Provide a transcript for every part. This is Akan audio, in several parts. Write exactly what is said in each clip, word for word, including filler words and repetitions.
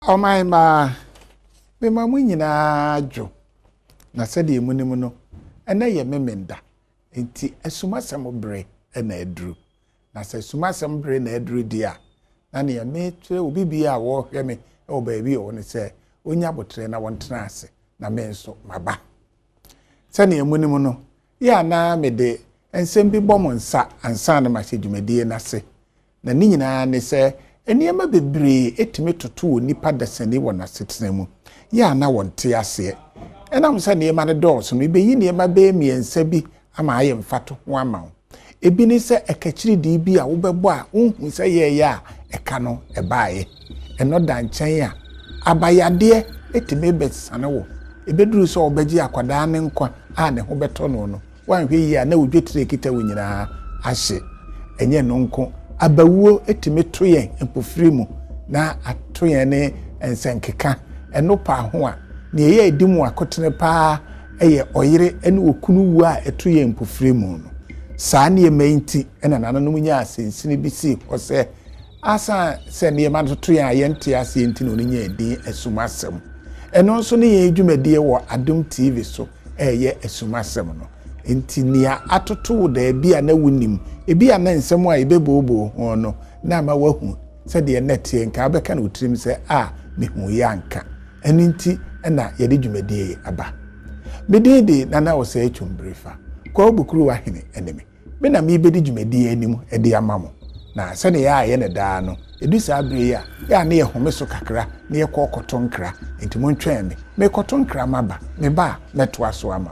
my ma me ma mu nyina dwo na sede emunim no ena ye memenda enti esumasem bre na edru na se sumasem bre na edru dia na ne me twe obi bia wo hwe me e baabi o ne se onya botre na wontena ase na me nso maba se ne emunim no ya na me de ensem bi bom nsa ansa na ma hwedwumadie na se na ni nyina ne se eniema bebre etime toto nipa dasani wona setena mu ya na wonte ase enam se niema ne dɔɔso no ibeyi niema be miensa bi ama aye mfato ho ama wo ebi ni se ekachiri di bi a wobɛbɔ a unhu se ye ya eka no ebaaye eno da nkyɛn a abayade etime besane wo ebeduru so obagye akwadaa ne nkwa a ne ho bɛtɔ no no wanhwe yi a na wodwetire kita wo nyinaa ahye enye no nko abawuo etime to yen empofiri mu na ato yen ne ensenkeka eno pa ho a ne ye edimu akotene pa eye oyire ene okunu wu a eto yen empofiri mu no saa ne menti ena nananom nya asensini bi si ose asa se ne ma to yen ayente ase enti no nya edin esumasem eno nso ne ye edwumadie wo Adom T V so eye esumasem no enti nia atoto da bia na wunim ebia na nsem a ebebobo ho no na ma wahu se de netie nka abeka na otirim se a mehu ya nka eni nti na ye de dwumadie aba medede na na wo se atwumbrefa kwa obukuru wa hene eneme me na me be de dwumadie anim e de amamo na se ne ya ye ne daa no edu sa abre ya ya na ye home so kakra na ye kokoto nkra enti mo ntwen me me koto nkra maba me ba meto aso amamo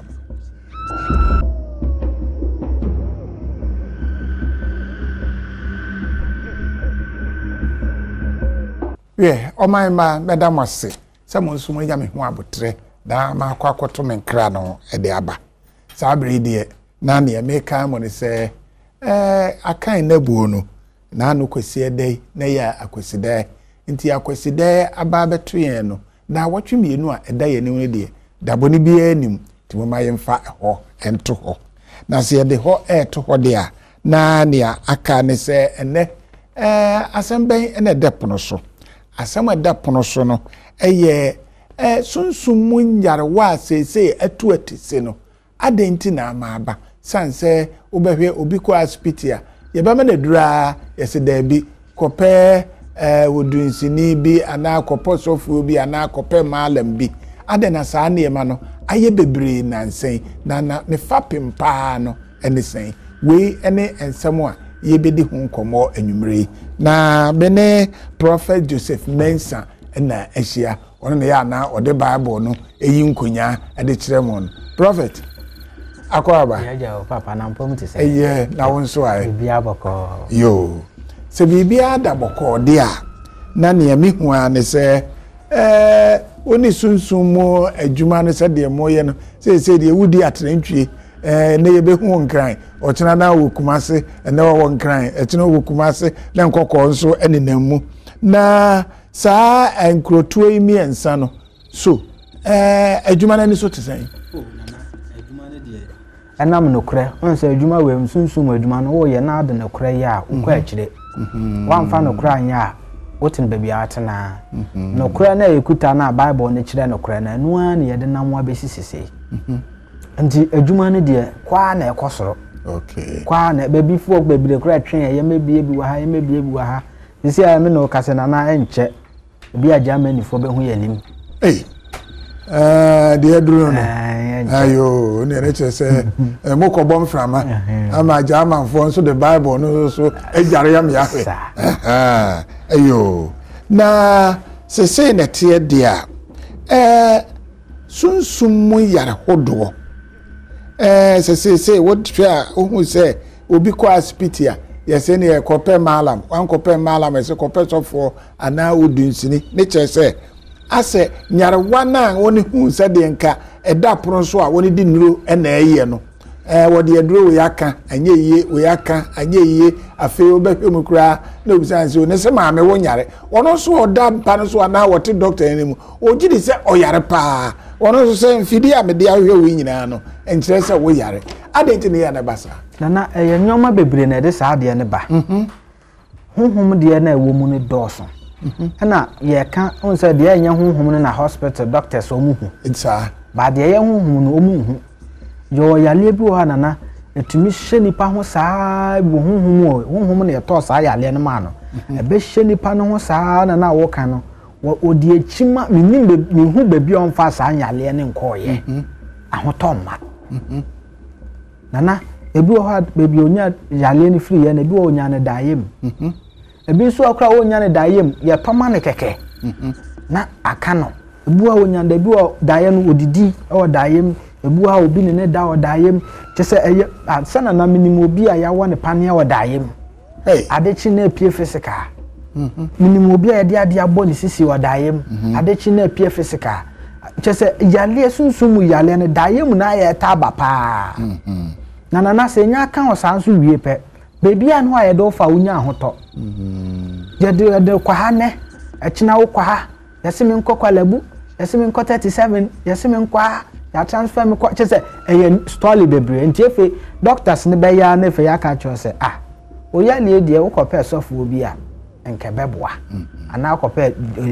Yeah, o my ma madam ase. Some so mo ya me ho abotre da ma akwa akoto me nkra no e de aba. Sa abere de na na me kan mo ne se eh akan na buo no na no kwesi edai na ya akwesi dai. Nti akwesi dai aba beto yen no na watwe mienu a eda ye ne de da boni bi anim ti mo ma ye mfa ho ento ho. Na se de ho e to ho de a na nia aka ne se ene eh asemben ene depono so. Asama da pono so no eye eh sunsum mu nyarwa sese atu atise no adenti na amaba sanse obehwe obi ko hospital ye ba na dura yese da bi kope eh wodunsini bi ana kopo sofu bi ana kope malam bi ade na saa ne ma no aye bebre na nsen na na ne fapem pa no ene sen we ene ensemo a yebedi hu nkomo anwumre na bene Prophet Joseph Mensah na ahia ono ne ya na ode Bible no eyi nkonya ade kire mo no Prophet akwaba ya ja papa na mpom ti se eye na wonso ai bibia boko yo se bibia da boko de a na ne mi hu a ne se eh oni sunsun mo adwuma no se de mo ye no se se de wudi atrantwie eh na ye be hu nkran o chena na wo kumase na wo nkran e chena wo kumase na nkokọ nso enenammu na saa enkrotuo imi ensa no so eh adwuma na ni so tesan oh nana adwuma ne de enam no kre onse adwuma we msunsun adwuma no wo ye na ade no kre ya nkọ akire wan fa no kre anya wotin baby atena no kre na ekuta na Bible ne kire no kre na no an ye de namwa besisise nti adwuma ne de kwa na ekosoro okay kwa na baby fo baby kra twen ye mebie bi wa ha ye mebie bi wa ha sisi ya me no kase na na enche bi a Germany fo be hu ye nim eh eh de aduru no ayo ne ne che se mo ko bom frama ama German fo so the Bible no so ejare yam ya fe ah ayo na se se na tie dia eh sunsum mu yare hodo eh se se se what twa ohun se obi ko hospital yese ne ekope malam wan kope malam ese kope sofo ana odunsini ne chese ase nyarwa na woni hu se de nka eda pro so a woni di nuro na eye no eh wodi aduro we yaka anye yiye we yaka anye yiye afi obehwe mu kura na obisanse ne se maame wo nyare wono so oda mpa no so ana wote doctor enimu ogidi se oyare pa wono so se mfidi a mede ahwe we nyina no enkire se wo yare adenti ne ya na basa nana eh nyoma bebre na de saa de ne ba mhm honhom de na ewo mu ne dɔɔso na ye ka on say de anya honhom no na hospital doctors o mu hu It's ba de ye honhom no o mu hu yo yale bi wo na na etumi hye nipa ho saa bu honhom o honhom na ye to saa yale no ma no e be hye nipa no ho saa na na wo ka no odi echima minim be mi hu be bi on fa saa yale ne nkoye ahotomma nana ebi wo ha bebi onya yale ne free ye na ebi wo onya ne daayem ebi so akra wo onya ne daayem ye toma ne keke na aka no ebi wo onya da ebi wo daaye no odidi o daayem ebi wo obi ne ne da o daayem kyese eye sana na minim obi a ya wo ne pane o daayem hey adechi na pie physical mhm minim obi a de ade abo ne sisi o daayem adechi na pie physical kyese yale sunsumu yale ne daayem na ya taba pa mhm na na na se nya kan o sanso wie pe bebi an ho ayedo fa unya hoto mhm je de de kwa ha ne e kina wo kwa ha yesimi nkokwa labu yesimi nko thirty-seven yesimi nkwa ya transfer me kwa kyese eye story bebre nti efe doctors ne be ya na efe ya ka cho se ah o ya le die wo kope sofo obi a enke beboa ana kope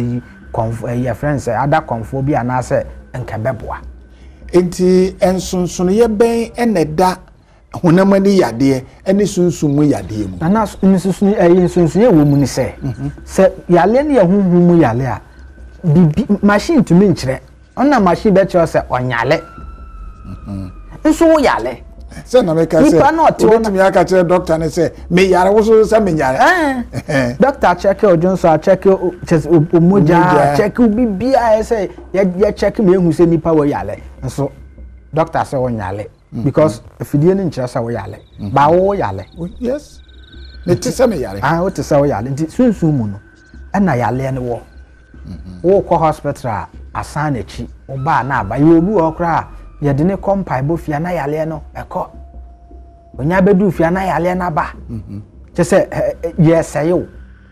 ya friends ada konfo bi ana se enke beboa enti ensonsono ye ben eneda honamani yade eni sunsumu yade mu na na sunsun eh sunsun ye wo mu ni se se yale ne ye hunhun yale a bibi machine to me nkire ona machine be che se onyale mhm nso wo yale se na me ka se otimi aka che doctor ne se me yare wo so se me yare eh doctor check o jonso check o moja check bibi a se ye check me hu se nipa wo yale nso doctor say wo yale because fidie ni nkyira sa wo yale ba wo yale yes ne tse me yale ah wo tse wo yale nti sunsun mu no na yale ne wo wo ko hospital asan echi wo ba na aba ye obi wo kra ye de ne kompai bo fia na yale no eko onya bedu fia na yale na ba mhm tse ye sayo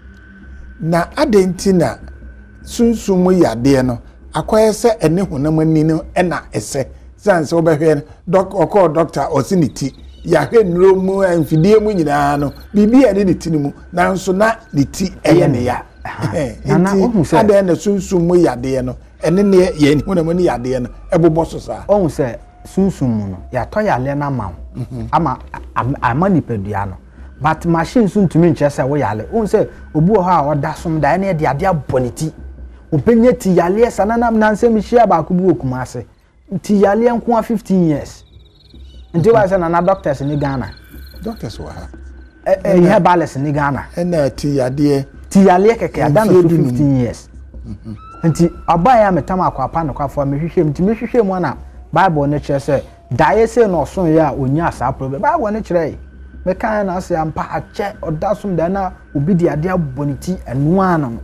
na adentina sunsun yade no akoye se ene honamani no na ese sanse obehwe doc oko doctor osiniti ya hwe nro mu amfidie mu nyina no bibi ene ni tinimu na nso na ni ti eye ne ya nana ohun se ade na sunsun mu yade no ene ne ye honamani yade no ebobo so sa ohun se sunsun mu no ya to yale na ma ama ama ni pedua no but machine sun tumi nche se wo yale ohun se obu ho a oda som da ene de ade aboniti obenye ti yale sanana na nsem hia ba ko bu okuma ase ti yale enko fifteen years nti wa se na doctors ni Ghana doctors wa ha eh eh he balance ni Ghana ena ti yade ti yale keke ada no fifteen years mhm nti aba ya metama akwa pa no kwafo me hwehwem nti me hwehwem na bible ne kire se dae se no so ya onya asa problem bible ne kire me kan na se ampa ache odasum da na obi di ade aboniti enu ano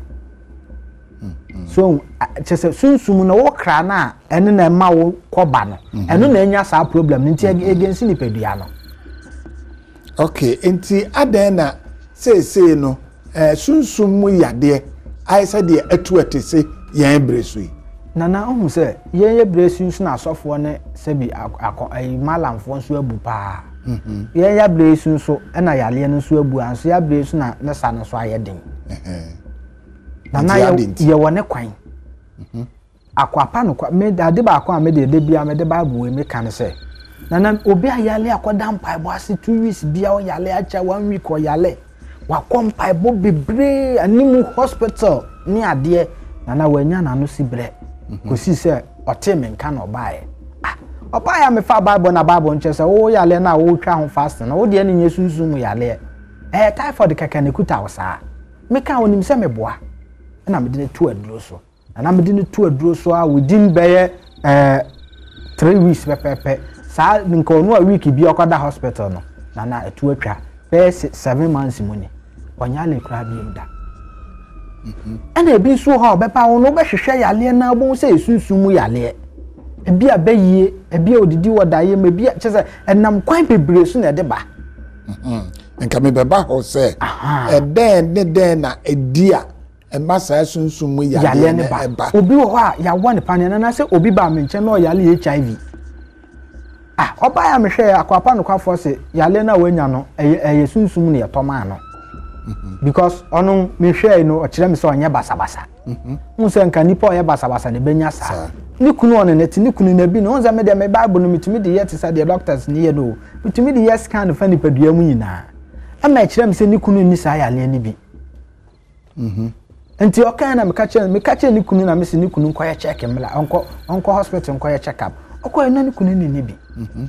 so chese sunsum na wo kra na ene na ma wo koba no eno na enya sa problem nti against ni pedua no okay enti adan na say say no eh sunsum mu yade ai say de atu atese yan bresu na na ohun se yen ye bresu nso na asofo ne se bi ai malamfo nso abu pa mhm yen ya bresu nso na yale nso abu anso ya bresu na ne sa no so ayeden eh na na ye wone kwan mhm akwapa no kwa me ade ba akwa me de de bia me de bible we me kan se na na obi ayale akoda mpai bo ase two weeks bia o yale acha one week o yale wa kompai bo bebre animu hospital ni ade na na wanya na no sibre kosi se oteme nka na obae ah obae me fa bible na bible nche se wo yale na wo twa ho fast na wo de ni nyesunsun mu yale eh typhoid kaka ne kuta wo saa me ka onim se me boa na me de tu aduro so na me de tu aduro so a within be eh three weeks pepepe saa nka onu a week bi okoda hospital no na na etu atwa be seven months mu ni onyale kra bi mda mhm ana ebi so ha obepa wo no be hwehwe yale na bo se esunsun mu yale ebi abayie ebi odidi wodaye ma ebi kyese enam kwan bebre so na de ba mhm nka me beba ho se eden ne den na edia emasa sunsun mu yale ne ba obi wo ha ya wone pane na na se obi ba me nche na o yale H I V ah oba ya me hwe akwapa no kwafo se yale na wanya no eye sunsun ne yetoma no because ono me hwe no o kire me so onye basa basa mu se nka nipa oyɛ basa basa ne benya sa ni kunu ono ne ti ni kunu na bi no onza me de me bible no mitimi de yet say the doctors ni ye no mitimi de yes kind of any padua mu nyina ama kire me se ni kunu ni sa ya le ni bi mhm enti okan na me ka kire me ka kire ni kunu na me se ni kunu nkoye check mla onko onko hospital nkoye check up okoye na ni kunu ni ni bi mhm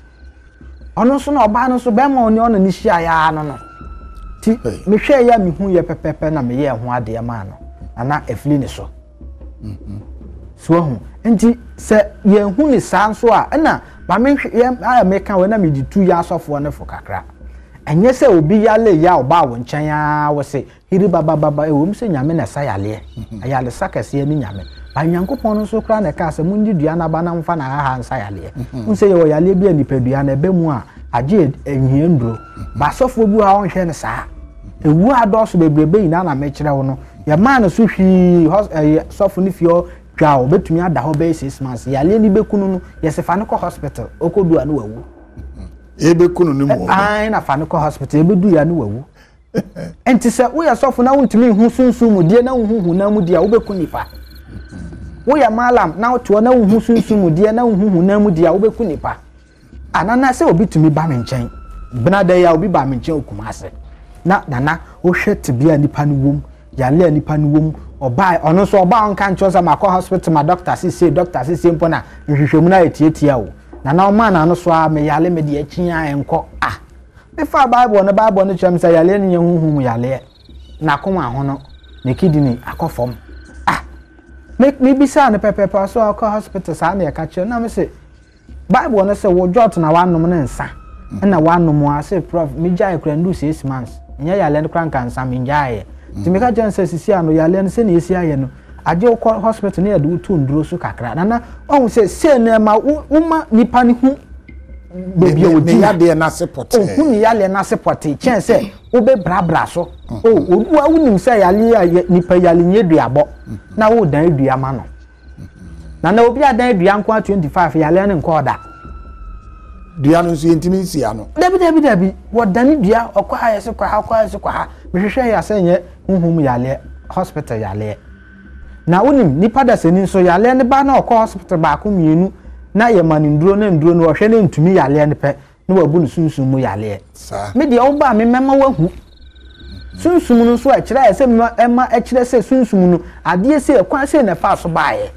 ono so na oba no so be ma oni ono ni hia ya no no ti me hwe ya me hu ye pepepe na me ye ho ade ma no ana afili ni so mhm so hu enti se ye hu ni san so a na ba me hwe ya me kan we na me di two years of one for kakra enye se obi ya le ya oba wo nchen ya wo se hiri baba baba e wo mi se nyame na sa yale ayale sakase ni nyame ba nyankopon no so kra na ka se mundi dua na ba na mfa na ha nsa yale un se ye wo yale bia ni padua na be mu a age enhie ndro ba sofo bu ha won hwe ne sa ewu adoso bebrebe ina na me kire wo no ya ma na so hwi sofo ni fio twa obetumi ada ho be six months yale ni be kunu no ye se fa ne ko hospital okodu anu wawu ebe kunu ni mo ai na fa ne ko hospital ebe du ya nu wawu enti se wo ya sofo na wontumi hu sunsun mu die na hu hu na mu die a wo be kunipa wo ya malam na to na hu sunsun mu die na hu hu na mu die a wo be kunipa anana se obi tumi ba me nchen bena da ya obi ba me nchen okumase na nana wo hwete bia nipa no wom ya le nipa no wom oba ono so oba on kan choza ma ko hospital ma doctor si say doctor si say mpona nhwehwemu na etietia wo nana o ma na no so a me yale me de akyian enko ah me fa bible no bible no chem say yale ne huhum yale na koma ho no ne kidney akofom ah me me bisa ne pepepe so akọ hospital sa na ya ka che na me say bible no say wo jot na wanom ne nsa na wanom a say prof me jai kra ndu six months nya yale ne kra nkan sa me jai ti me ka jansa sisi ano yale ne se ne esi aye no aje ko hospital ne yadu tu nduro so kakra nana on say say na ma uma nipa ni hu bebi odi yade na support o hu ni yale na support chen say wo be brabra so o odu a wunim say yale nipa yale nye duabo na wo dan dua ma no nana obi adan dua nko twenty-five yale ne nko oda dua no so yentimi si ano dabi dabi dabi wo dan dua okwa ha yese kwa ha kwa yese kwa ha mehwehwe ya say nye huhum yale hospital yale na unim nipa da seni so yale ne ba na okọ hospital ba ko mienu na ye mani nduro na nduro no hwe ne ntumi yale ne pe na wabu no sunsun mu yale sa me de oba me mema wahu sunsun no so a kire ya se ema a kire se sunsun no ade se kwa se na fa so baaye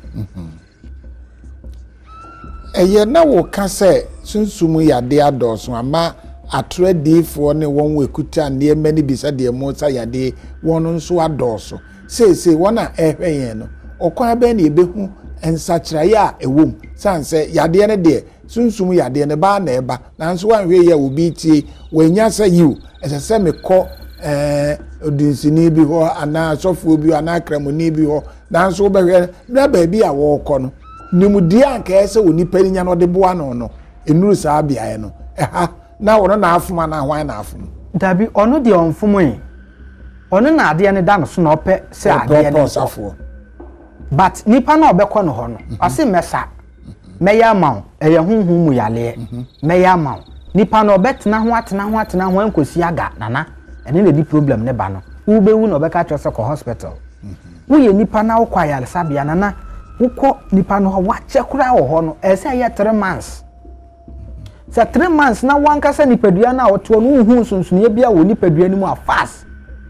eye na wo ka se sunsun mu yade adoso ama atredifo ne won wekuta ne mani bisa de mo sa yade won nso adoso say say wona ehwe yen no okwan ba na ebehu ensakira ya ewom sanse yade ne de sunsum yade ne ba na eba nanso wanhwe ya obi tie wanya sa yiw esese me kọ eh odinsini bi ho ana sofo bi ana kramoni bi ho nanso behwe na ba bi a wo kọ no nimudi anka ese woni paninya no de boa no no enuru sa bia ye no eha na wono na afuma na hwan na afuma dabi ono de onfumo yi ono na ade ne da no so na ope se ade ne safo but nipa na obekọ no ho no ase mesa meya mawo eye hunhun mu yale meya mawo nipa na obetena ho atena ho atena ho ankosi aga nana ene na di problem ne ba no wo bewu na obeka twese ko hospital wo ye nipa na wo kwa yale sabia nana wo ko nipa no ho wa che kura wo ho no ese ye three months sa three months na wankasa nipadua na woto no hu sunsun ye bia wo nipadua ni mu a fast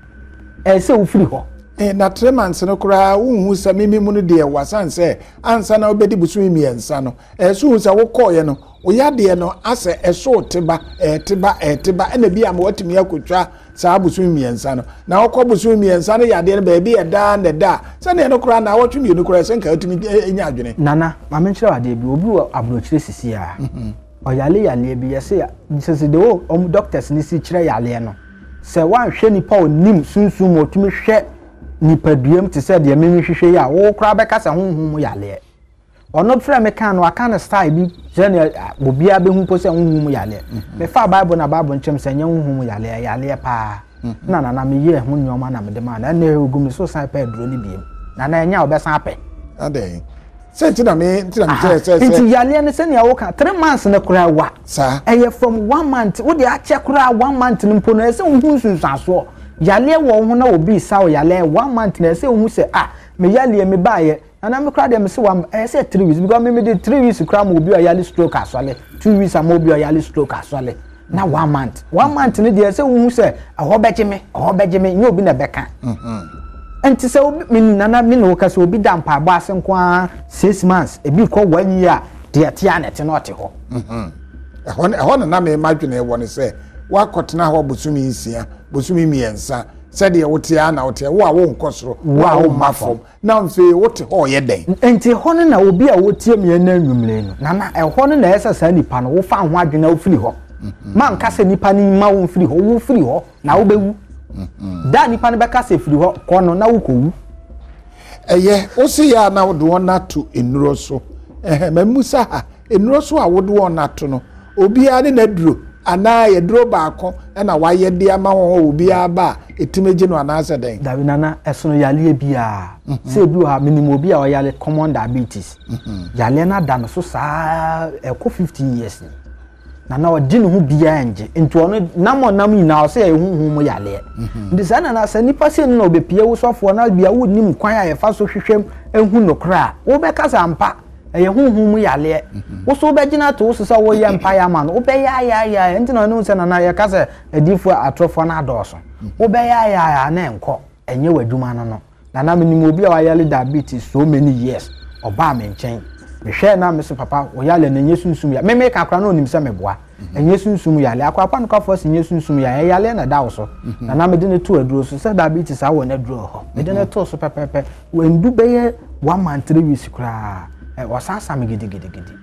ese wo free ho eh na three months no kura hu sa mimi mu no de wasan se ansa na obedi busumi miensa no ese hu sa wo koye no oyade no ase eso teba eh teba eh teba ena bia ma watimi akotwa sa busumi miensa no na wo ko busumi miensa no yade no ba bia da na da sa na no kura na wo twimi no kura se nka atimi enya adwene nana ma menkyere wade bi obi wo abrochire sisi a oyale yale bi yese ya sese de o om doctors ni si kire yale no se wan hwe nipa onim sunsun mo tumi hwe nipa duam te se de memi hwehwe ya wo kra be kasa honhom yale ono fra me kan no aka na style bi jene obi a be hu po se honhom yale me fa bible na bible nchem se nya honhom yale yale pa na na na me ye ho nyoma na me de ma na na egumi so san pa duro ni biem na na nya obesan apɛ ade se ti na me ti na me tell say say nti yale ne se ne wo ka three months na kura wa sa eye from one month wo de a check kura one month nimpo no se hu sunsun so yale wo ho na obi sa wo yale one month na say hu say ah me yale me baaye na me kra de me say one eh say three weeks because me me dey three weeks kra mo obi o yale stroke asole two weeks am obi o yale stroke asole na one month one month ne dey say hu say aho beje me aho beje me nye obi na beka mhm enti say obi me nana me no ka say obi da mpa ba ase nko six months ebi ko one year de atia na te no te ho mhm ehon ehon na me madwene wo ne say wakotena ho bosumi nsia bosumi miensa said ye wotia na wotia wo a wo nkosoro wo a wo mafom na mfe wote ho ye den enti ho na obi a wotie me na nwumle no na na ehon na esa sa nipa no wo fa ho adwena wo firi ho man ka se nipa ni ma wo firi ho wo firi ho na wo bewu da nipa ne beka se firi ho ko no na wo kowu eye o si ya na wo do na to enuro so eh mamusa ha enuro so a wo do na to no obi a ne na duro ana ye duro baako na waye de ama ho obi aba etimeje no anasa den dabi nana esono yale bia se bi ha minimum obi a yale common diabetes yale na da no so saa eko fifteen years nana odi no hu bia nje nti ono namo nam nyina o se ye huhu mu yale ndi sa nana sa nipa se no obepie wo sofo na bia wo nim kwan a ye fa so hwehwem ehu no kra wo be kasa mpa eye huhu mu yale wo so be gina to wo so wo ye mpa ya ma no wo be ya ya ya enti na no se nana ye kasa adifo atrofo na adoso wo be ya ya ya na enko enye wadwuma no no nana minimum obi a wa yale diabetes so many years oba me nchen me hwe na me se papa wo yale na nye sunsum ya me me ka kra na onim se meboa enye sunsum yale akwa pa no ka fo se nye sunsum ya yale na dawo so nana me de ne to aduro so se diabetes awo na aduro ho me de ne to so pepepe wendu be ye one month three weeks kra eh wasasa me gidi gidi gidi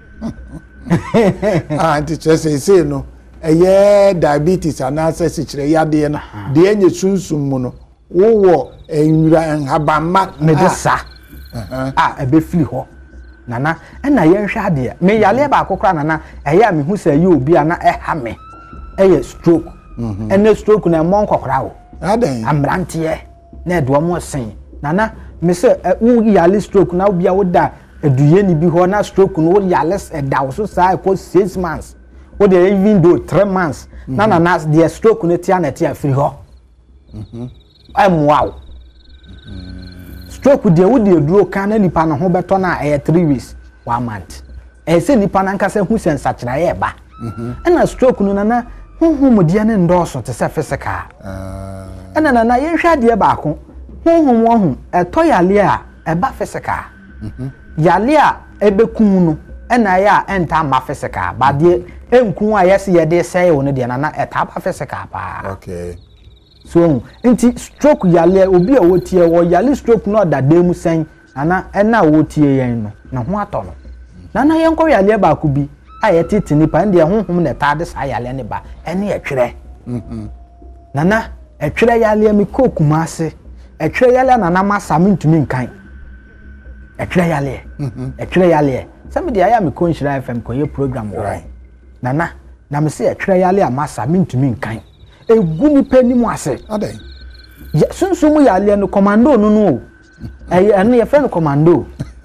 ah anti chese say no eye diabetes anasa se kire yade no de enye sunsum mu no wo wo enwura habamma me de sa ah ebe fili ho nana na ye nhwe ade me yale ba akokra nana eye me hu say ye obi ana e ha me eye stroke ene stroke na mo nkokra wo adan amrantie na edo mo sen nana me say wo yale stroke na obi a wo da eduye ni bi ho na stroke no wo yale e da so sa ko six months wo dey even do three months na na na the stroke no tia na tia free ho mhm ai muaw stroke dey wo dey duro kan na nipa no ho beto na eh three weeks one month eh say nipa na nka say hu sensa kira ye ba mhm na stroke no na na honhom mu dia ne ndoso te se physical ah na na na ye hwa de ba ko honhom wo hu eto yale a e ba physical mhm yale a ebekun no ena ya enta ma physical ba de enkun a yesi ye de say wo no de na na eta ba physical pa okay so enti stroke yale obi a wotie wo yale stroke no da dem sen ana ena wotie yen no na ho ato no na na yen ko yale ba ku bi a ye titi ni pa ndi honhom na ta de sa yale ne ba ene ye twere mhm na na e twere yale mi kokuma ase e twere yale na na masa mintumi nkan e twere yale mhm e twere yale somebody aya mi ko nshira F M ko ye program wo na na na me se e twere yale a masa mintumi nkan egu ni pani mu ase adan ya sunsumu yale no commando no no eh anu ye friend commando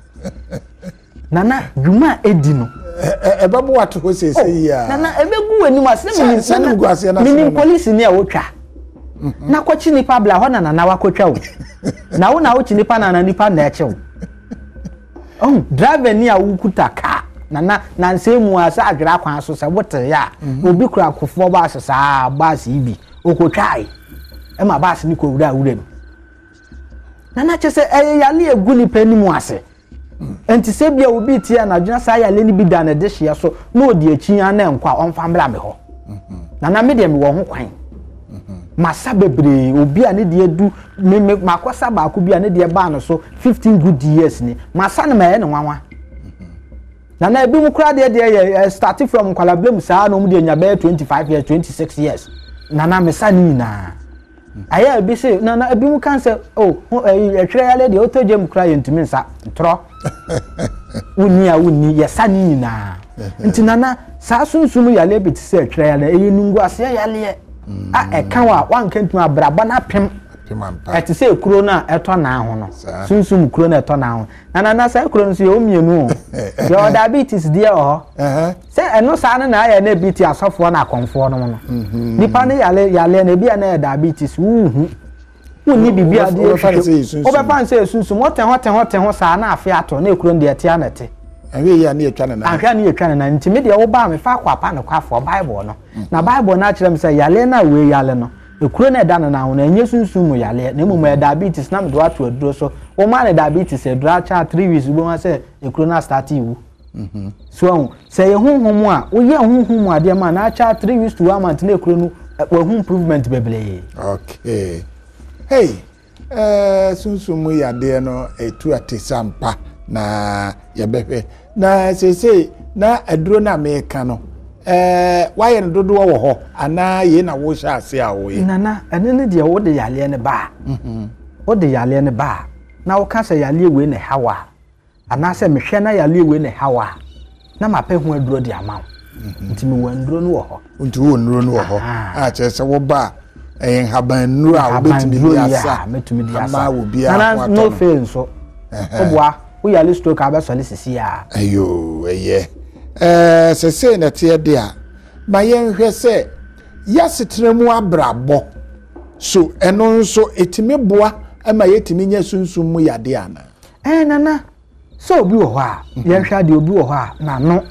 nana dwuma edi no e babo wato ho sese ya nana ebegu wani mu ase mi sanu gu ase na mi police ni a wotwa na kwachi nipa bla ho na nana wakotwa wo na wo na wo chi nipa na na nipa na eche wo oh driver ni a wukuta ka nana na nsemu asa adwira kwan so se wote ya obi kura akofo ba asesa bus ibi okotwai e ma bus ni ko wura wura no nana chese e yale egu ni pani mu ase enti se bia obi tie na dwuna sa yale ni bi da na de hye so na odi achinya na enkwa onfa mbra me ho nana me de me wo ho kwan masa bebre obi a ne de edu me makosa ba ko bi a ne de ba no so fifteen good years ni masa na me ne nwanwa nana ebi mu kra de de start from kwalablem saa no mu de nya be twenty-five years twenty-six years nana me sa ni na aya ebi se nana ebi mu kan se oh e twere yale de otoje mu kra yentumi nsa ntro wuni a wuni ye sa ni na nti nana saa sunsumu yale bi ti se twere yale e nungu ase yale a e kan wa wan kantuma braba na pem pemampa ete se ekuro na eto na ho no sunsum kuro na eto na ho na na na sa ekuro no so ye omienu o ye diabetes die o eh se eno sa na na ya na biti asofo na akonfo no no nipa ne yale yale na bia na diabetes uhu uni bibia die o be fan se sunsum woten woten woten ho sa na afi ato na ekuro de ete anete anwe ya na etwa na anka na etwa na ntimi de wo ba me fa kwa pa na kwa fo bible no na bible na kire me se yale na we yale no ekuro na eda na ho na enye sunsum mu yale na mu diabetes na me do ato aduro so o ma na diabetes e dura cha three weeks bo ma se ekuro na start iwu mhm so se ye honhom a wo ye honhom ade ma na cha three weeks to one month na ekuro no wo hu improvement bebele okay hey eh sunsum mu yade no etu atesampa na yebehwe na sese na aduro na meka no eh waye no dodo wo ho ana ye na wo sha ase a wo ye nana ene ne de wo de yale ne ba mhm wo de yale ne ba na wo ka se yale we ne hawa ana se mehwe na yale we ne hawa na mape ho aduro de ama nti me wan aduro no wo ho nti wo nduro no wo ho a che se wo ba eh haban nuru a wo betimi di asa metumi di asa na no fail so obwa wo yale stroke abesole sisi a ayo eye eh sese na tie de a ma yenhwe se yasetremu abrabo so eno nso etime boa ama yetimi nya sunsum mu yade ana eh nana so obi wo ho a yenhwe de obi wo ho a na no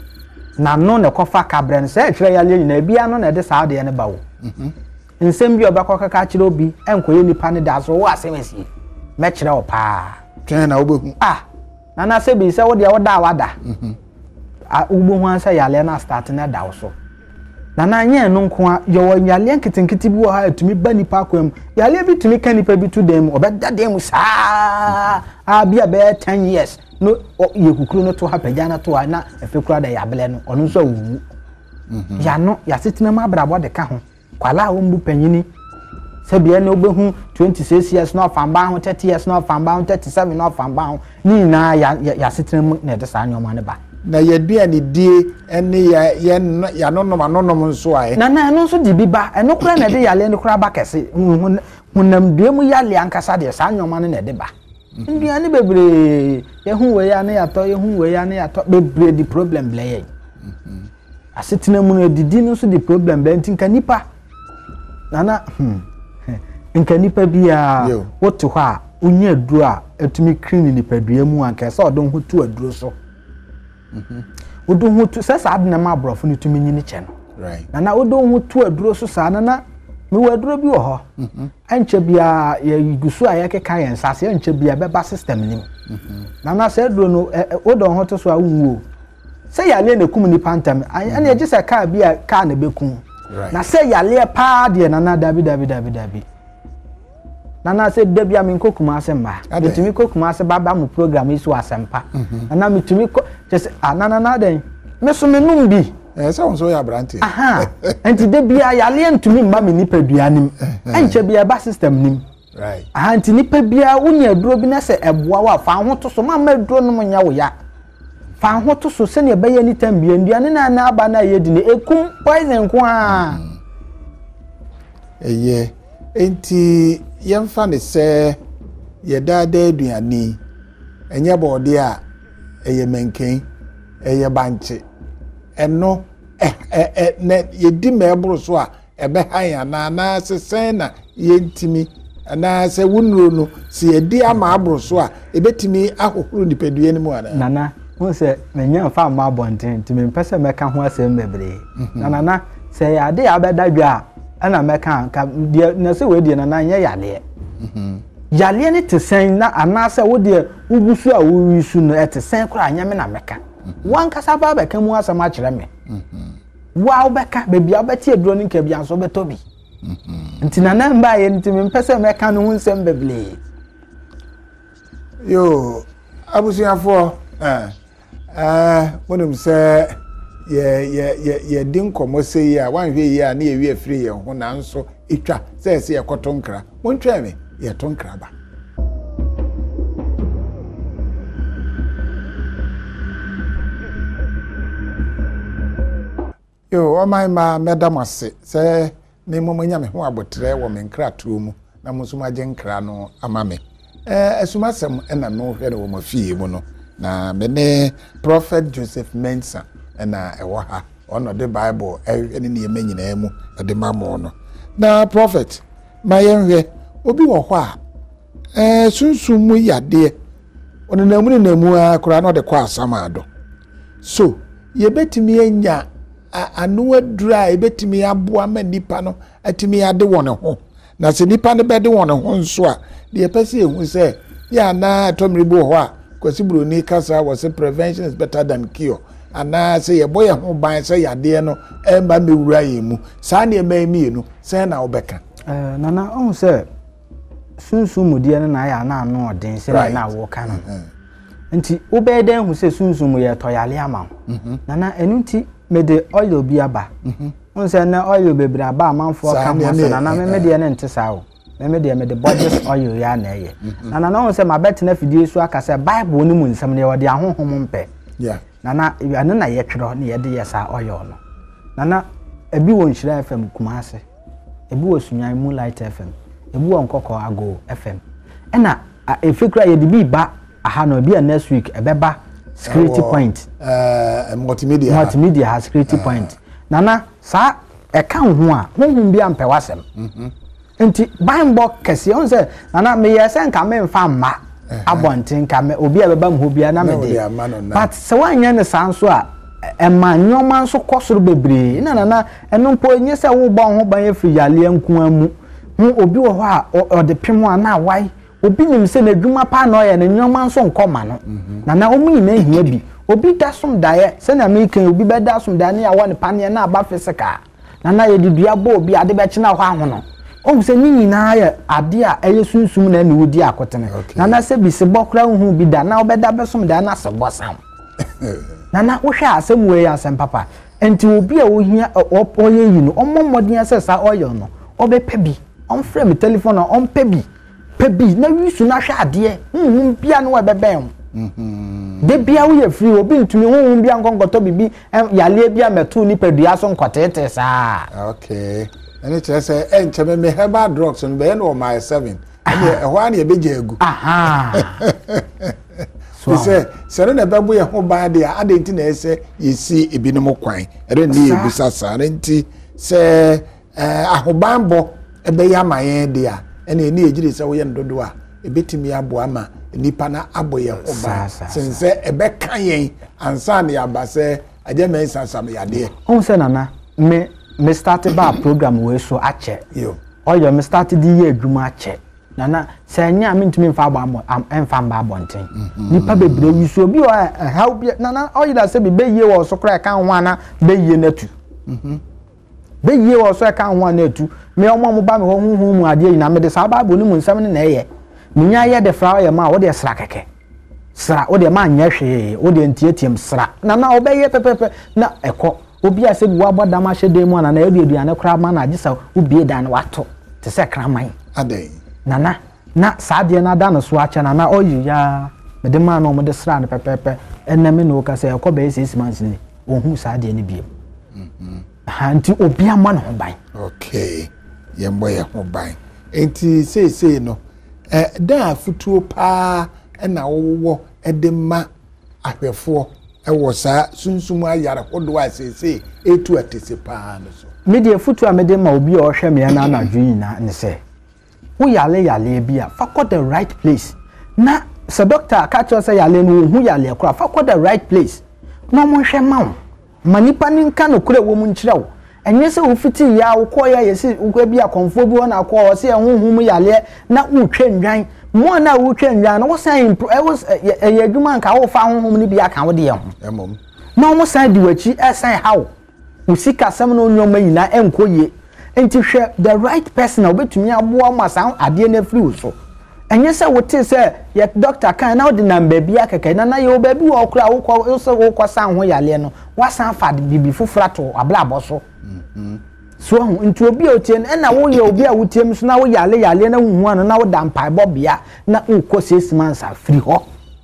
na no ne kofa kabre no se etwere yale nyina bia no na de saa de ne bawo mhm nsem bi obakọ kaka kire obi enkoye nipa ne da so wo asemesi me kire o pa twen na obehu ah nana se bi se wo de wo da wada mhm a ugbo ho ansa yale na start na da so nana anye no nko a yo yale nkitinkiti bi wo ha atumi ba nipa kwam yale bi tumi ka nipa bi to dem obeda dem saa a bia be ten years no ye kukuru no to ha pagya na to na efekura da yabele no ono so wu mhm ya no ya sitina ma brabo de ka ho kwala wo mbu panyini se bia na obehu twenty-six years na ofamba ho thirty years na ofamba ho thirty-seven na ofamba ho ni na ya ya sitrem na de sa nyoma ne ba na yedua ni die ene ya ya no no no no nso aye na na no so di biba eno kura na de yale ne kura ba kese hunam due mu yale ankasa de sa nyoma ne de ba ndua ne bebre ye hu we ya ne ya to ye hu we ya ne ya to bebre di problem ble ye mhm asetina mu no didi no so di problem ble ntinka nipa nana hmm nka nipa bia wotu ho a unya aduro a etumi clean nipa dua mu anka se odon ho tu aduro so mhm odon ho tu se sa adna ma brofo ni tumi nyini che no right nana odon ho tu aduro so sa nana me wa aduro bi wo ho mhm anche bia ya gusu a ya keka yen sase anche bia beba system nim mhm nana se aduro no odon ho to so a wuwo se ya le na kum nipa ntam ane je se ka bia ka na bekum right na se yale pa de na na dabi dabi dabi dabi nana se dabi am nkokuma asemba mitumi kokuma ase baba mu program isu asempa na mitumi ko just anana na den meso menum bi eh se won so ya branti aha enti dabi yale ntumi mba me nipa duanim enche bia ba system nim right aha enti nipa bia unya duro bi na se eboa wa fa ho to so ma ma duro no nya wo ya fa ho to so se ne be ya ni tambia nduane na na aba na ye di ne ekum poison ko a eye enti yemfa ne se ye dada aduani enye bode a eye menken eye banche eno eh eh ne ye di mebro so a ebe han na na sesen na ye ntimi na se wunuro no se ye di ama abro so a ebetimi ahohoro nipadua ni mu ana nana won se menya fa ma bonten ntimi mpese meka ho asem bebre nana na se ya de abeda dwa ana meka ka na se we die nana nya yale mhm yale ne te sen na ana se wo de ugusu a wo wisu no ete sen kura anya me na meka wan kasa ba beka mu asema kire me mhm wa obeka be bia obeti eduro ni nka bia so beto bi mhm ntina na mba ye ntimi mpese meka no hunsem beble yo abusuafo eh eh wonum se ye ye ye ye din komo se yi a wan hwe yi a na ye wi afiri ye ho na nso etwa se se ye kotonkra montwa me ye tonkra ba yo o mai ma medamase se ne momo nya me ho abotre wo me nkra to mu na mo so magye nkra no ama me eh asumasem na no hwe no mo fie mu no na me ne Prophet Joseph Mensah na ewo ha ono the Bible eh ne ne nyina mu de mamo no na prophet mayenhwe obi wo ho a eh sunsun mu yade ono na mu na mu akora no de kwa asamado so ye betimi anya anu adura e betimi aboa ma nipa no atimi ade won ho na se nipa ne bede won ho nso a de pese ehu se ya na atomribo ho a kwasiburo ni kasa was prevention is better than cure ana se ye boye ho ban se yade no e ba mewura yemu sa na e ma mienu se na obeka eh nana on se sunsumudie na ya na anu odin se na wo ka no nti obeden hu se sunsumu ye toyale ama nana enu nti me de oil bi aba on se na oil bebre aba amanfo ka mo se nana me me de ne nte sa o me me de me de budget oil ya na ye nana na on se ma bet na fidie su aka se bible ni mu nsam ne wo de ahohom mpe yeah nana ane na ye twero ne ye de ye sa oil no nana ebi wo Nhyira F M Kumase ebi wo Sunyan Moonlight F M ebi wo Nkoko Ago F M ena efikra ye de bi ba aha no bi next week ebeba security oh, point uh multimedia multimedia has security uh, point nana sa e kan ho a honhum bi ampe wasem mhm enti bimbo kese on se nana me ye se nka me mfa ma abontin ka me obi ebeba mho bia na me de but se wanya ne sanso a ema nyoma nso kosoro bebre na nana eno mpo nye se wo ba ho ban afiri yale nku amu hu obi wo ho a o de pemo na wai obi nim se na dwuma pa na oye na nyoma nso nkoma no na na omu nyina hia bi obi dasom dae se na me kan obi be dasom dae na ya won pa ne na aba fisika na na ye didua bo obi ade be kina ho ahono o se ni nyina ya ade a eye sunsum na na wodi akotene na na se bi se bokra hu bi da na obeda be som dae na se bosam na na wo hwa asem we asem papa enti obi a wo hia oye yi no omommodin asesa oyo no obepa bi on frame telephone on pebi pebi na wisu na hwa ade hu bia no webeben mhm de bia wo ye free obi ntumi hu bia nkonkoto bibi yale bia metu ni pedua so nkotete sa okay ene chere say en cheme me herbal drugs no be no my seven ene ehwa na ebeje agu aha so say sere na babu ye ho ba de a de nti na ese yesi ebinom kwan ere ni ebusa sa nti se eh ahobanbo ebe ya mayen de a ene ni ejire se wo ye ndodo a ebetimi abo ama nipa na abo ye ho ba sense ebe kan yen ansa na ya ba se aje me sansam ya de on se nana me me start ba program we so ache yo oyo me start di ye adwuma ache nana se nya me ntumi mfa abo am emfa mba abonten nipa bebre wisu obi o how bi nana oyo da se bi be ye wo so kra kan ho ana be ye natu mhm be ye wo so kan ho ana atu me omo mo ba me ho hu mu ade ina me de sa ba bo ni mu nsam ne na eye minya ye de fra ye ma wo de sra keke sra wo de ma nya hwe wo de ntietiem sra nana obeye pepepe na eko obi a se bi wa boda ma hye dem na na ye aduane kra ma na agisa obie da na wato te se kraman adai nana na saade na da no so acha na na oyi ya me de ma no mo de sra na pepepe enne me no ka se eko be six months ni ohun saade ni biem mhm ha nti obi ama no ban okay ye mbo ye ho ban enti sei sei no eh da futuo pa na wo edema ahwefo ewo sa sunsum ayare hodo asese etu atese pa no so media futu amede ma obi o hwe me na na dwunyina ne se wo yale yale bia fa the right place na se doctor ka cho say yale no hu yale kura fa the right place no mo hwe ma wo manipa ni nka no kura wo mu nkire wo enye se wo fiti ya wo ko ya yesi wo bia konfo bi wona ko wo se hu hu mu yale na wo twa ndwan mo na wo twa ndwan na wo san e wo e adwuma nka wo fa hu hu ni bia kan wo de ye ho emom na wo san di wachi e san hawo usika sam no nyoma nyina enkoye enti hwe the right person na obetumi aboa ma san ade na free so enye se wote se ye doctor kan na odi number bia keke na na ye obabi wo kura wo ko so wo ko san ho yale no wasan fa bibi fufura to abla aboso mhm so hu enti obi otie na wo ye obi a wotiem so na wo yale yale na hu anu na wo da mpai bo bia na uko six months free ho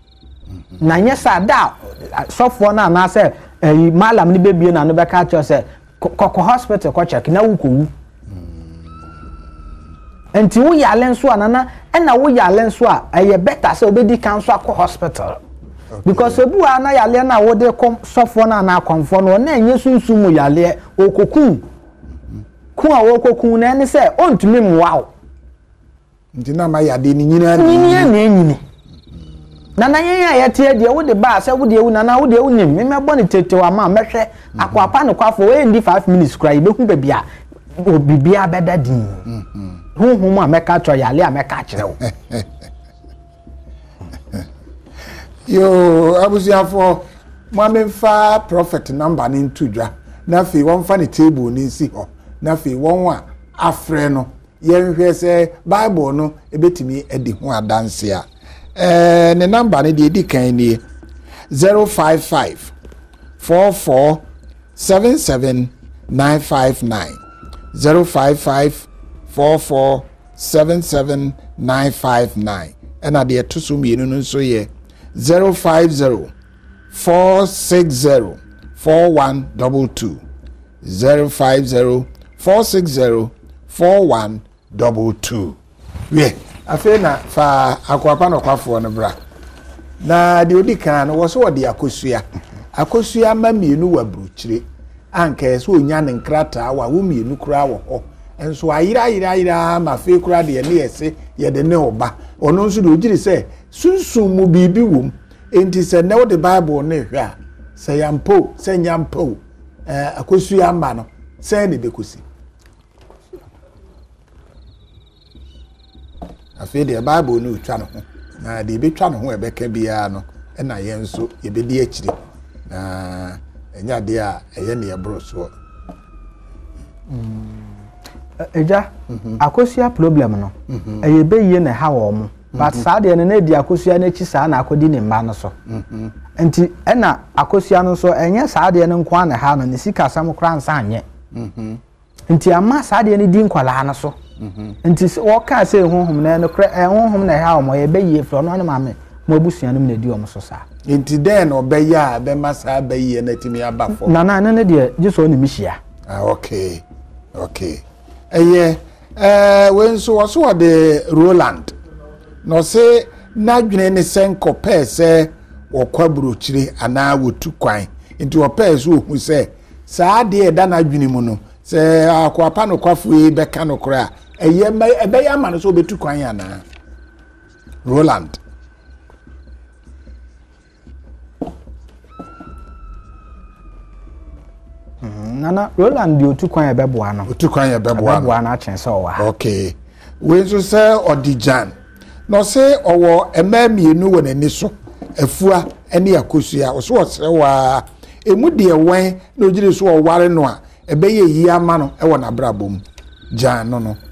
na nye sa da sofo na na se eh malam ni bebie na no be ka cho se kokko hospital ko check na wo ko wu enti wo yale nso anana na wo yale nso a eye better say obedi kan so akọ hospital because ebu ana yale na wo de kom sofo na na akonfo no na enye sunsun mu yale okokun ku a wo kokun na ne say ontumi mwa nti na ma yade ni nyina ni ni na nyini na na yen ya yete de wo de ba say wo de wu na na wo de wu nim me mebo ne tete wa ma mehwe akwapa ne kwafo we ndi five minutes cry be hu bebia obibia beda din mhm hu hu ma meka cho yale a meka kire wo yo abusiafo mo amfa prophet number ni ntudwa na fi won fa ne table ni si ho na fi won a afre no yenhwe se bible no ebetimi edi ho adanse a eh ne number ni de edi kan ni zero five five four four seven seven nine five nine zero five five four four seven seven nine five nine and at the tusumi no so ye zero five zero four six zero four one two two zero five zero four six zero four one two two. We afena fa akwapa no kwafo no bra na de odi kan no wo so de akosua akosua ma mienu wa bruchire anka so onya ne nkrata wa wo mienu kura wo ho enso ayira ayira ayira ma fe kura de ne yese ye de ne oba ono nso de ogiri se sunsun mu bibi wom enti se ne wo de bible ne hwe a se yampo se nyampo eh akosua ma no se ne bekosi afi de bible no twa no ho na de be twa no ho e be ka bia no e na ye nso ye be di akiri na enya de a eye ne ye bro so mm eja akosua problem no eye be ye na ha wo mo but saa de ne na di akosua na chi saa na akodi ne mba no so enti e na akosua no so enye saa de ne nko na ha no ne sika sam kra nsa anye enti ama saa de ne di nkwala na so enti wo ka se honhom na no kra honhom na ha wo ye be ye fro no na ma me mo abusua no na di o mo so saa enti den obeya be masa abaye na timi abafo na na ne de je so ni mihia ah okay okay eye eh when so so de Roland no se na dwene ne senko pese okwaburo chire ana wotu kwan enti opese ohu se saa de da na dwene mu no se akwapa no kwafo e be ka no kra eye ebe ya ma no so betu kwan ana Roland nana Roland di otu kwan ebeboa no otu kwan ebeboa ebeboa na achen se owa okay we so se Odijan no se owo emamienu wo nani so afua ene akosua o so osre wa emu de wen na ogire so oware no a ebeye yi ama no e wo na brabom jan no no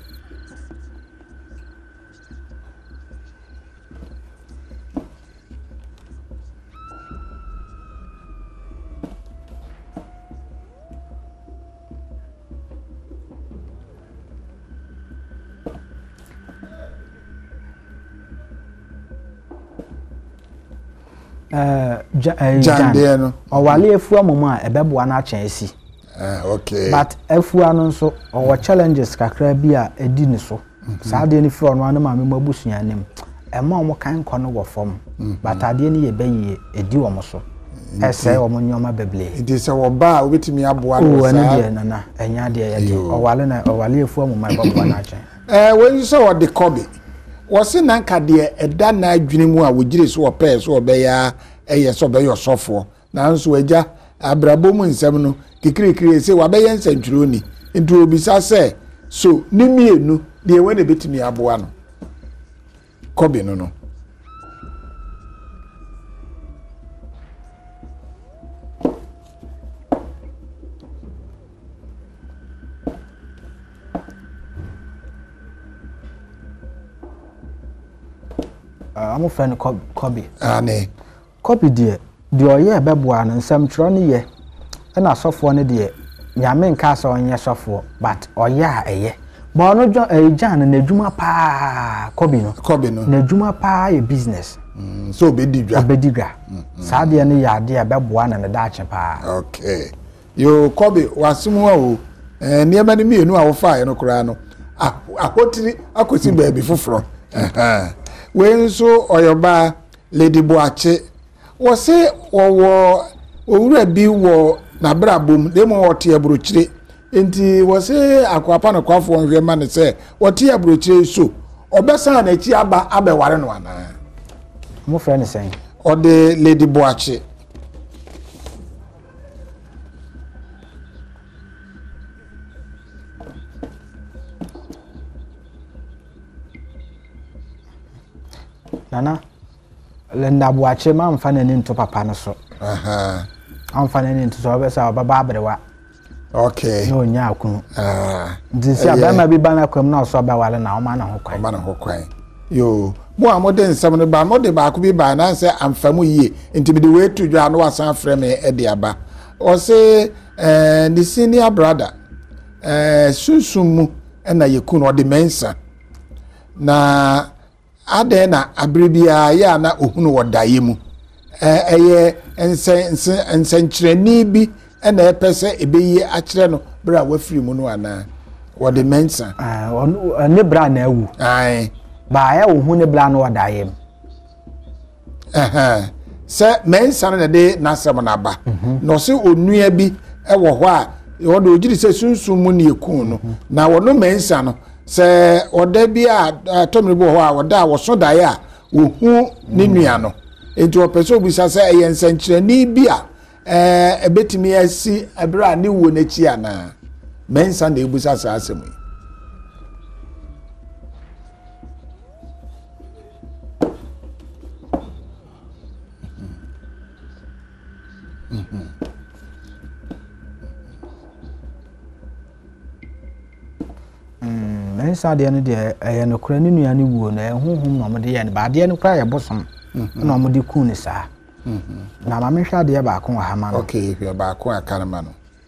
eh jan de no owale afua momo a ebeboa na achen esi ah okay but afua no nso owo challenges kakra bi a edi ni so saa de ni fro no anama me mabusua nim ema omo kan kɔ no wo fom but ade ni ye bayi edi wo mo so ese wo mo nyoma beble edi se wo ba obetimi aboa no saa o na na enya de ye de owale na owale afua momo ebeboa na achen eh when so wo de kobe wose nanka de eda na adwene mu a wogire so opɛ so obeya eye so obeyo sofo nanso agya abrabom nsɛm no kikirikiri se wabeya nsantwuro ni ntu obisa se so ni mienu de we na betimi aboa no kobe no no amo friend Kobe ane Kobe de de oye beboa no nsam twro ne ye na sofo ne de nyame nka so onye sofo but oye a eye bo no jo ejan na adwuma pa Kobe no Kobe no na adwuma pa ye business mm so obedigwa obedigwa saa de ne ya de beboa na ne da ache pa okay yo Kobe wasimu a o eh niema ne mienu a wo fa ye no kura no ahotiri akosi baby foforo eh we nso oyoba Lady Boache wo se wo owura bi wo na brabom demo wote abrochire enti wo se akwapa na kwafo onhwe ma ne se wote abrochire so obesa na chi aba abeware no ana mo friend sen o de Lady Boache Nana Lenda Boache ma mfa na ni nto papa no so aha amfa na ni nto so obesa obaba abrewa okay no nya akunu ah ndisi abama bi bana kwam na so abawale na o ma na ho kwan o ma na ho kwan yo mo amode nsam no ba mo de ba ko bi ba na se amfamu yie nti bi de we to dwa no wasan frɛ me e de aba o se eh the senior brother eh sunsumu e na yekunu o de mensa na ade na abribia ya na ohunu wodaye mu eh eye ense ensenkyereni bi e na epese ebeyi akire no bra wafiri mu no ana wo de mensa ah ne bra na awu ai ba ya ohunu ne bra no wodaye mu eh se mensa no de nasem na ba no se onua bi e wo ho a wo de ogiri se sunsun mu ne ekun no na wo no mensa no se oda bi a tomri bo ho a oda wo so dae a wo hu ne nua no enti opeso obisa se eye nsankyerani bi a eh ebetimi asi abra ne wo na chi ana mensa na ebusa sa asemu mhm mensa de ne de eye no kura ne nua ne wuo na ehunhum na omde ye ne ba de ne kura ye bosom na omde ku ne saa na ma menhwa de ba ko ha ma no okay hwe ba ko aka ma no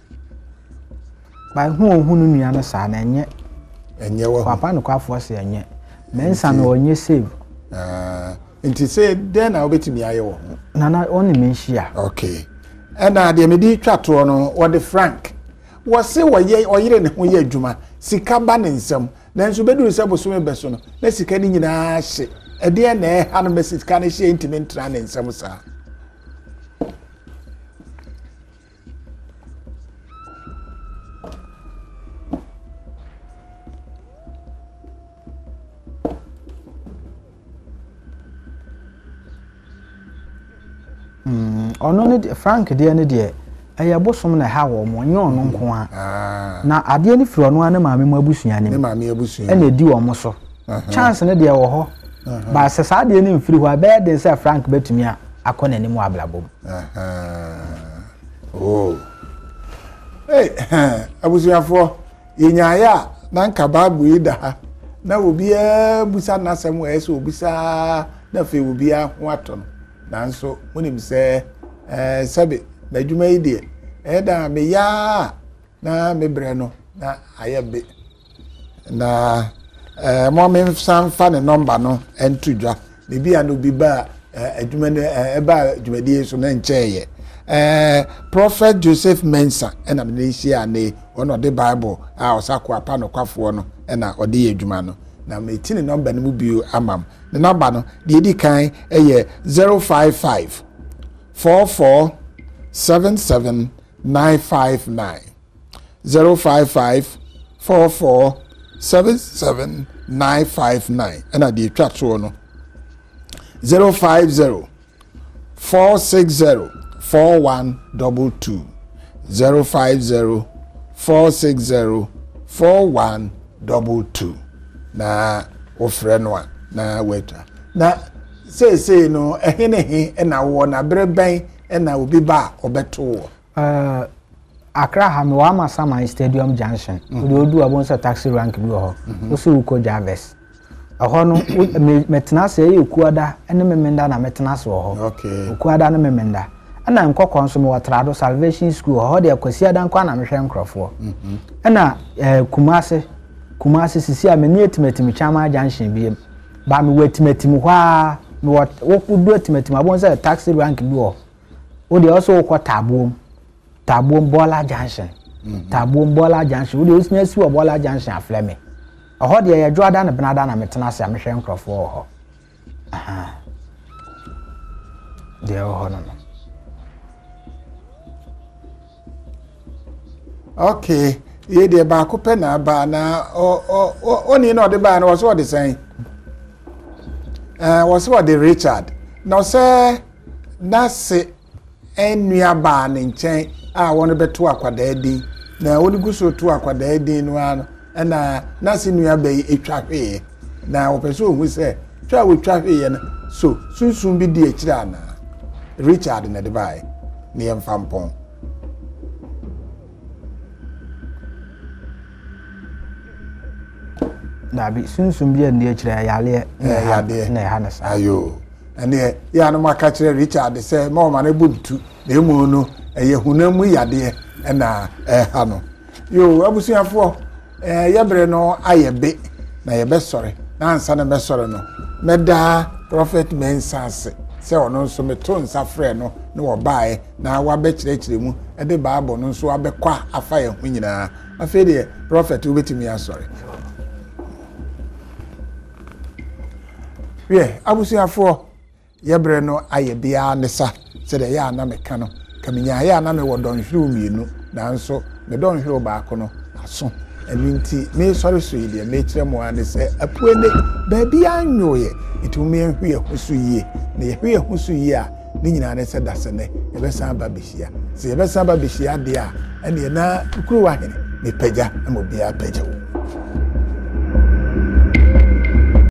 ba hu ohun no nua ne saa na enye enye wo papa no kwafo se enye mensa na onye save ah nti say den na obetimi aye wo na na oni menhia okay ena de me di twato no wo de Frank wo se wo ye oyire ne ho ye adwuma sika ba ne nsam na nso bedu se boso be so no na sika ni nyina hye e de na e ha no be sika ne hye intimi ntra ne nsam sa mm ono ne Frank de ne de aya bosom na ha wo mo nye ono nko a na ade ne firi ono ana maame mu abusua ne ne maame abusua e na di wo mo so chance ne de wo ho ba se sa de ne mfiri ho abe de se Frank betumi a akọ na ni mu ablabom aha oh hey abusua fo yenyaya na nka babu ida na obi a busa na asem we so obisa na fe obi a ho ato no nanso munim se eh sabe na djuma yi de e da me ya na me bre no na ayebe na eh mo me san fa ne number no entudwa me bia no bi ba adjuma ne e ba djumadi so na ncheye eh Prophet Joseph Mensa ena me shi ane ono de Bible a osakwa pa no kwafo no ena ode ye djuma no na me tini number no mu bio amam the number no de di kan eye zero five five four four seven seven nine five nine zero five five four four seven seven nine five nine and at the chat no zero five zero four six zero four one double two zero five zero four six zero four one double two na ofre no na weta na say say no ehene he na wo na breben na obi ba obeto eh Accra ha me wa Masama Stadium Junction we odu abon say taxi rank bi ho o so uko Jarvis aho no metena se ye ukuada ene memenda na metena se ho okay ukuada na memenda ana nkokon so me watrado Salvation School ho de akwasi adan kwa na mehwe nkrofo ana Kumase Kumase sisi a meni etimetimi chama junction bi ba me wetimetimi ho a me wo kudu etimetimi abon say taxi rank bi ho o de also ko tabuom tabuom Bola Junction tabuom Bola Junction o de osnya si wo Bola Junction afleme ho de ye dwoada na benada na metena ase amehwe nkrofo ho aha de ho no no okay ye de ba ko pe na ba na o o oni na o de ba na wo so de sen eh wo so de Richard no say na se enua ba ne nchen a won beto akwada din na woni guso to akwada din no ano na na se nua ba etwa hwe na wo pese ohu se twa wo twa hwe na so sunsun bi di akira na Richard na de bai ne yemfampon dabi sunsun bi ande akira yale yade na hanes ayo ene ya no maka kire Richard se ma o ma na buntu na emu no eye hunamu yade na eh ha no yo abusuafo eh yebre no ayebe na yebe sore na ansa na be sore no meda prophet mensase se ono nso meto nsa frɛ no na wo bae na wa be kire kire mu e de baabo no nso abekwa afa ye hu nyina afa de prophet wo betimi asore ye abusuafo yebre no ayebe a ne sa se de ya na meka no kaminya ya na me wodon hwuru mienu nanso me don hwuru baako no aso eminti me sori so yi de me kire mo ane se apuene ba bia anwoye itumi ehwe husu yie na ehwe husu yie a ni nyina ne se dasene e be san ba behia se e be san ba behia de a ene na kuru wa hene me pagya na mo bia pagya